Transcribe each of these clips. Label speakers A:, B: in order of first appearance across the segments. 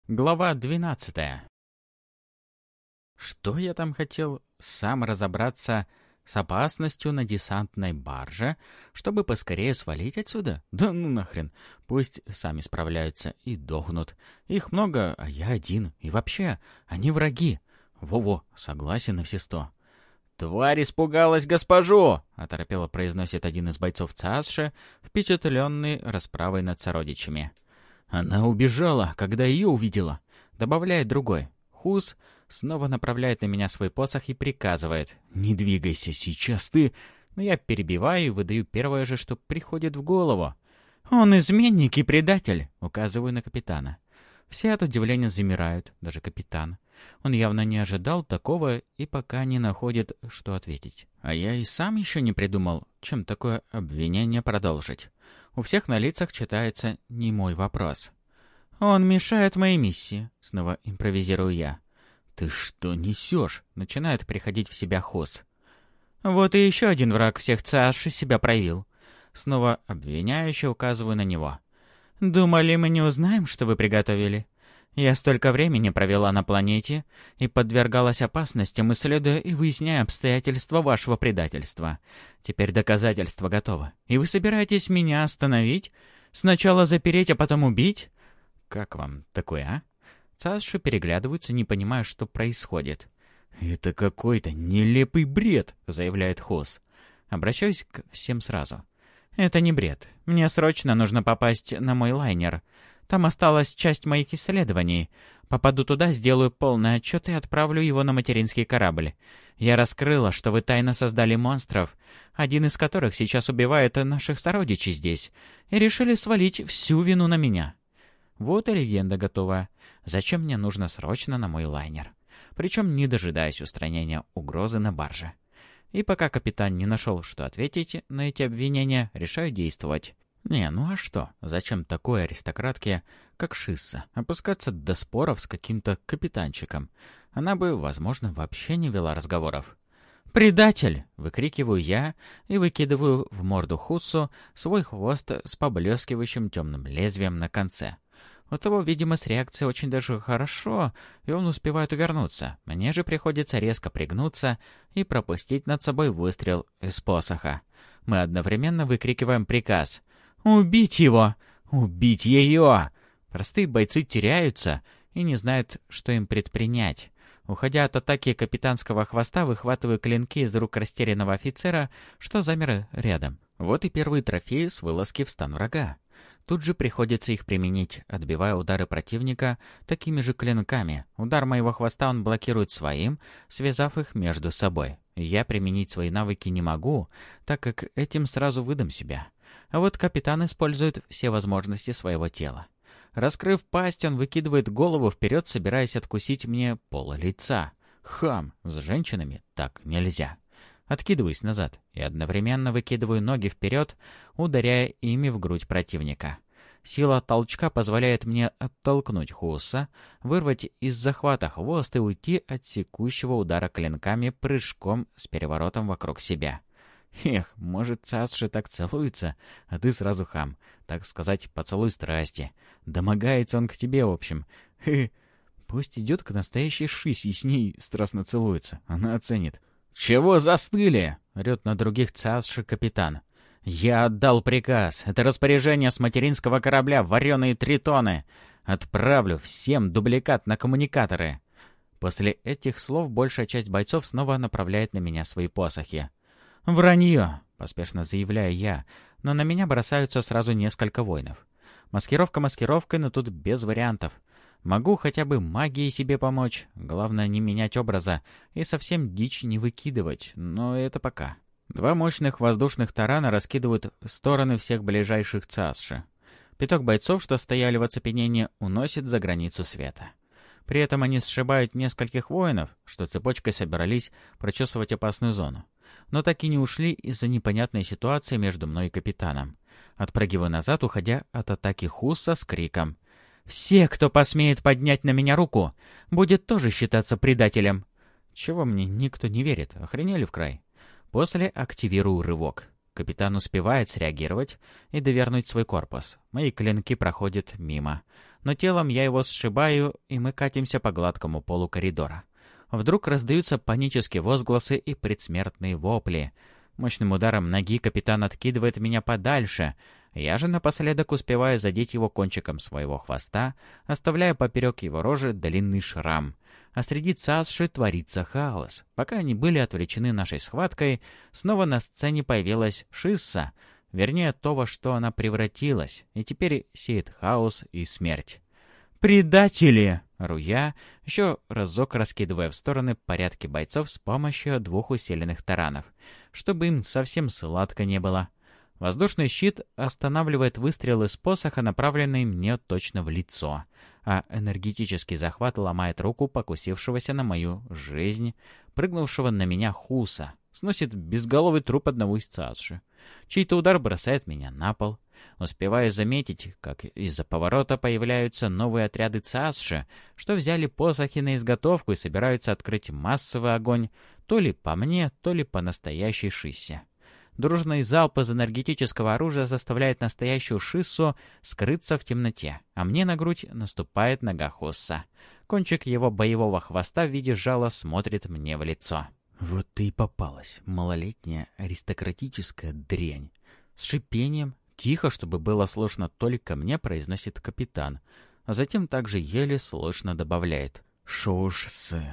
A: Глава 12. Что я там хотел? Сам разобраться с опасностью на десантной барже, чтобы поскорее свалить отсюда? Да ну нахрен. Пусть сами справляются и дохнут. Их много, а я один. И вообще, они враги. Во-во, согласен на все 100. «Тварь испугалась госпожу!» — оторопело произносит один из бойцов ЦАСШи, впечатленный расправой над сородичами. «Она убежала, когда ее увидела», — добавляет другой. Хус снова направляет на меня свой посох и приказывает: «Не двигайся, сейчас ты...» Но я перебиваю и выдаю первое же, что приходит в голову. «Он изменник и предатель», — указываю на капитана. Все от удивления замирают, даже капитан. Он явно не ожидал такого и пока не находит, что ответить. А я и сам еще не придумал, чем такое обвинение продолжить. У всех на лицах читается немой вопрос. «Он мешает моей миссии», — снова импровизирую я. «Ты что несешь?» — начинает приходить в себя Хос. «Вот и еще один враг всех ЦАШ себя проявил». Снова обвиняюще указываю на него. «Думали, мы не узнаем, что вы приготовили? Я столько времени провела на планете и подвергалась опасностям, исследуя и выясняя обстоятельства вашего предательства. Теперь доказательства готовы. И вы собираетесь меня остановить? Сначала запереть, а потом убить? Как вам такое, а?» ЦАСШи переглядываются, не понимая, что происходит. «Это какой-то нелепый бред», — заявляет Хос. Обращаюсь к всем сразу. «Это не бред. Мне срочно нужно попасть на мой лайнер. Там осталась часть моих исследований. Попаду туда, сделаю полный отчет и отправлю его на материнский корабль. Я раскрыла, что вы тайно создали монстров, один из которых сейчас убивает наших сородичей здесь, и решили свалить всю вину на меня. Вот и легенда готова. Зачем мне нужно срочно на мой лайнер? Причем не дожидаясь устранения угрозы на барже. И пока капитан не нашел, что ответить на эти обвинения, решаю действовать. Не, ну а что? Зачем такой аристократке, как Шисса, опускаться до споров с каким-то капитанчиком? Она бы, возможно, вообще не вела разговоров. «Предатель!» — выкрикиваю я и выкидываю в морду Хуссу свой хвост с поблескивающим темным лезвием на конце. У того, видимо, с реакцией очень даже хорошо, и он успевает увернуться. Мне же приходится резко пригнуться и пропустить над собой выстрел из посоха. Мы одновременно выкрикиваем приказ: «Убить его! Убить ее!» Простые бойцы теряются и не знают, что им предпринять. Уходя от атаки капитанского хвоста, выхватываю клинки из рук растерянного офицера, что замер рядом. Вот и первые трофеи с вылазки в стан врага. Тут же приходится их применить, отбивая удары противника такими же клинками. Удар моего хвоста он блокирует своим, связав их между собой. Я применить свои навыки не могу, так как этим сразу выдам себя. А вот капитан использует все возможности своего тела. Раскрыв пасть, он выкидывает голову вперед, собираясь откусить мне пол лица. Хам! С женщинами так нельзя. Откидываюсь назад и одновременно выкидываю ноги вперед, ударяя ими в грудь противника. Сила толчка позволяет мне оттолкнуть Хусса, вырвать из захвата хвост и уйти от секущего удара клинками прыжком с переворотом вокруг себя. Эх, может, ЦАСШи так целуется, а ты сразу хам. Так сказать, поцелуй страсти. Домогается он к тебе, в общем. Пусть идет к настоящей Шисе и с ней страстно целуется. Она оценит. «Чего застыли?» — орет на других ЦАСШи капитан. «Я отдал приказ. Это распоряжение с материнского корабля «Вареные тритоны». Отправлю всем дубликат на коммуникаторы». После этих слов большая часть бойцов снова направляет на меня свои посохи. «Вранье!» — поспешно заявляю я, но на меня бросаются сразу несколько воинов. Маскировка маскировкой, но тут без вариантов. Могу хотя бы магией себе помочь, главное не менять образа и совсем дичь не выкидывать, но это пока. Два мощных воздушных тарана раскидывают в стороны всех ближайших ЦАСШи. Пяток бойцов, что стояли в оцепенении, уносит за границу света. При этом они сшибают нескольких воинов, что цепочкой собирались прочесывать опасную зону. Но так и не ушли из-за непонятной ситуации между мной и капитаном. Отпрыгиваю назад, уходя от атаки Хусса с криком: «Все, кто посмеет поднять на меня руку, будет тоже считаться предателем!» Чего мне никто не верит, охренели в край. После активирую рывок. Капитан успевает среагировать и довернуть свой корпус. Мои клинки проходят мимо. но телом я его сшибаю, и мы катимся по гладкому полу коридора. Вдруг раздаются панические возгласы и предсмертные вопли. Мощным ударом ноги капитан откидывает меня подальше. Я же напоследок успеваю задеть его кончиком своего хвоста, оставляя поперек его рожи длинный шрам. А среди цааши творится хаос. Пока они были отвлечены нашей схваткой, снова на сцене появилась Шисса, вернее, то, во что она превратилась, и теперь сеет хаос и смерть. «Предатели!» — ору я, еще разок раскидывая в стороны порядки бойцов с помощью 2 усиленных таранов, чтобы им совсем сладко не было. Воздушный щит останавливает выстрелы с посоха, направленные мне точно в лицо, а энергетический захват ломает руку покусившегося на мою жизнь, прыгнувшего на меня Хуса, сносит безголовый труп одного из цааши. Чей-то удар бросает меня на пол. Успеваю заметить, как из-за поворота появляются новые отряды цааши, что взяли посохи на изготовку и собираются открыть массовый огонь то ли по мне, то ли по настоящей Шиссе. Дружный залп из энергетического оружия заставляет настоящую Шиссу скрыться в темноте, а мне на грудь наступает нога Хусса. Кончик его боевого хвоста в виде жала смотрит мне в лицо. Вот ты и попалась, малолетняя аристократическая дрянь. С шипением, тихо, чтобы было слышно только мне, произносит капитан, а затем также еле слышно добавляет: «Шоушсы,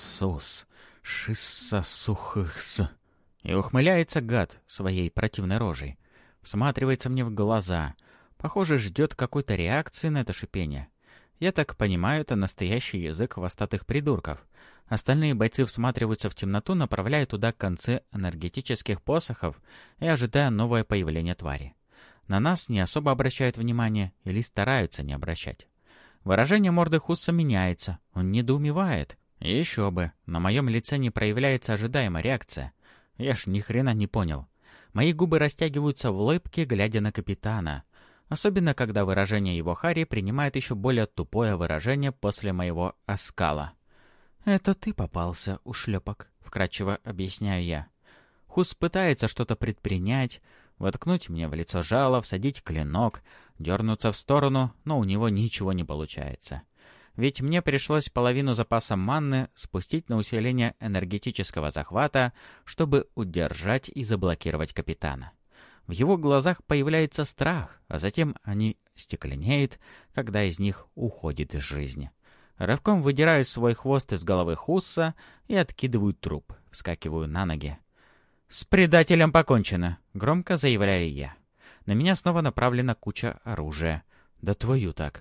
A: сус, шисса сухыхс». И ухмыляется гад своей противной рожей. Всматривается мне в глаза. Похоже, ждет какой-то реакции на это шипение. Я так понимаю, это настоящий язык хвостатых придурков. Остальные бойцы всматриваются в темноту, направляя туда концы энергетических посохов и ожидая новое появление твари. На нас не особо обращают внимание или стараются не обращать. Выражение морды Хусса меняется. Он недоумевает. Еще бы, на моем лице не проявляется ожидаемая реакция. Я ж ни хрена не понял. Мои губы растягиваются в улыбке, глядя на капитана. Особенно, когда выражение его хари принимает еще более тупое выражение после моего оскала. «Это ты попался, ушлепок», — вкратчиво объясняю я. Хус пытается что-то предпринять, воткнуть мне в лицо жало, всадить клинок, дернуться в сторону, но у него ничего не получается. Ведь мне пришлось половину запаса манны спустить на усиление энергетического захвата, чтобы удержать и заблокировать капитана. В его глазах появляется страх, а затем они стекленеют, когда из них уходит жизнь. Рывком выдираю свой хвост из головы Хусса и откидываю труп, вскакиваю на ноги. «С предателем покончено», — громко заявляю я. На меня снова направлена куча оружия. Да твою так.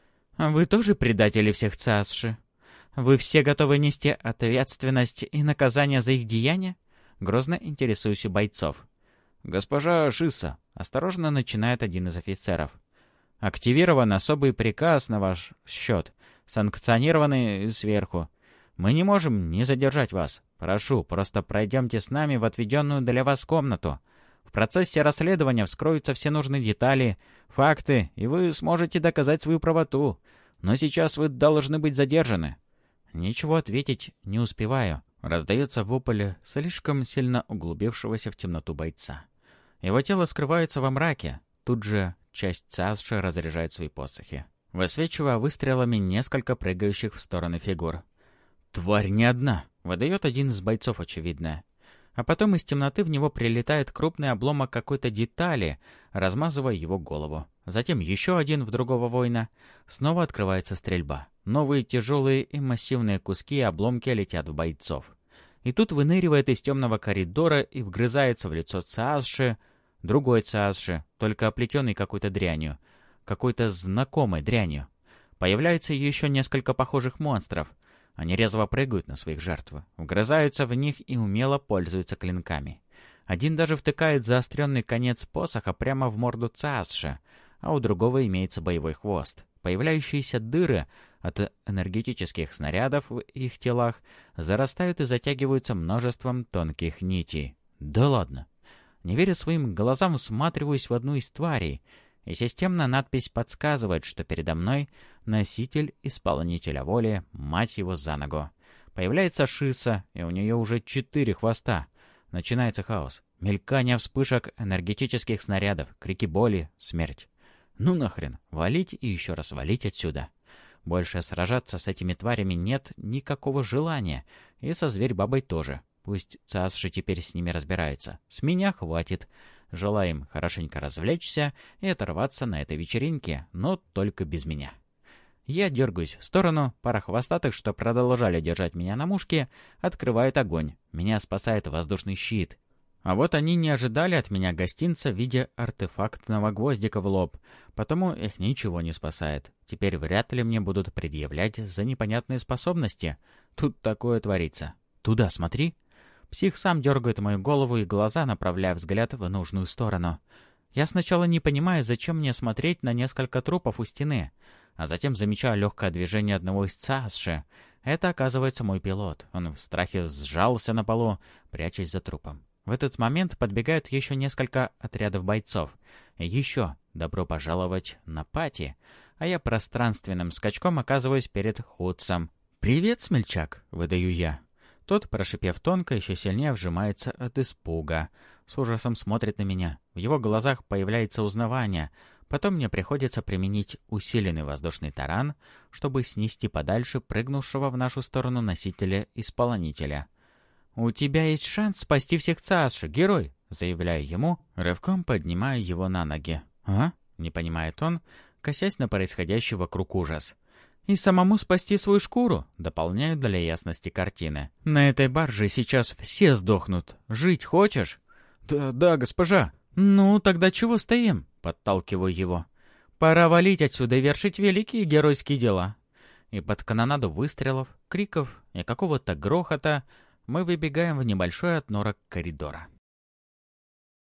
A: «Вы тоже предатели всех цааши? Вы все готовы нести ответственность и наказание за их деяния?» Грозно интересуюсь у бойцов. «Госпожа Шисса», — осторожно начинает один из офицеров. «Активирован особый приказ на ваш счет, санкционированный сверху. Мы не можем не задержать вас. Прошу, просто пройдемте с нами в отведенную для вас комнату. В процессе расследования вскроются все нужные детали, факты, и вы сможете доказать свою правоту. Но сейчас вы должны быть задержаны». Ничего ответить не успеваю. Раздается вопль слишком сильно углубившегося в темноту бойца. Его тело скрывается во мраке. Тут же часть цааши разряжает свои посохи, высвечивая выстрелами несколько прыгающих в стороны фигур. «Тварь не одна!» — выдает один из бойцов очевидное. А потом из темноты в него прилетает крупный обломок какой-то детали, размазывая его голову. Затем еще один в другого воина. Снова открывается стрельба. Новые тяжелые и массивные куски и обломки летят в бойцов. И тут выныривает из темного коридора и вгрызается в лицо цааши, другой цааши, только оплетенный какой-то дрянью, какой-то знакомой дрянью. Появляется еще несколько похожих монстров. Они резво прыгают на своих жертв, вгрызаются в них и умело пользуются клинками. Один даже втыкает заостренный конец посоха прямо в морду цааши, а у другого имеется боевой хвост. Появляющиеся дыры от энергетических снарядов в их телах зарастают и затягиваются множеством тонких нитей. Да ладно. Не веря своим глазам, всматриваюсь в одну из тварей, и системная надпись подсказывает, что передо мной носитель исполнителя воли, мать его за ногу. Появляется Шисса, и у нее уже 4 хвоста. Начинается хаос. Мелькание вспышек энергетических снарядов, крики боли, смерть. Ну нахрен, валить и еще раз валить отсюда. Больше сражаться с этими тварями нет никакого желания, и со зверь-бабой тоже. Пусть Цаасши теперь с ними разбирается. С меня хватит. Желаем хорошенько развлечься и оторваться на этой вечеринке, но только без меня. Я дергаюсь в сторону, пара хвостатых, что продолжали держать меня на мушке, открывают огонь. Меня спасает воздушный щит. А вот они не ожидали от меня гостинца в виде артефактного гвоздика в лоб, потому их ничего не спасает. Теперь вряд ли мне будут предъявлять за непонятные способности. Тут такое творится. Туда смотри. Псих сам дергает мою голову и глаза, направляя взгляд в нужную сторону. Я сначала не понимаю, зачем мне смотреть на несколько трупов у стены, а затем замечаю легкое движение одного из Цаасши. Это, оказывается, мой пилот. Он в страхе сжался на полу, прячась за трупом. В этот момент подбегают еще несколько отрядов бойцов. И еще добро пожаловать на пати. А я пространственным скачком оказываюсь перед Худсом. «Привет, смельчак!» — выдаю я. Тот, прошипев тонко, еще сильнее вжимается от испуга. С ужасом смотрит на меня. В его глазах появляется узнавание. Потом мне приходится применить усиленный воздушный таран, чтобы снести подальше прыгнувшего в нашу сторону носителя-исполнителя. «У тебя есть шанс спасти всех Цаасши, герой!» — заявляю ему, рывком поднимаю его на ноги. «А?» — не понимает он, косясь на происходящий вокруг ужас. «И самому спасти свою шкуру», — дополняю для ясности картины. «На этой барже сейчас все сдохнут. Жить хочешь?» «Да, госпожа». «Ну, тогда чего стоим?» — подталкиваю его. «Пора валить отсюда и вершить великие геройские дела». И под канонаду выстрелов, криков и какого-то грохота мы выбегаем в небольшой отнорок коридора.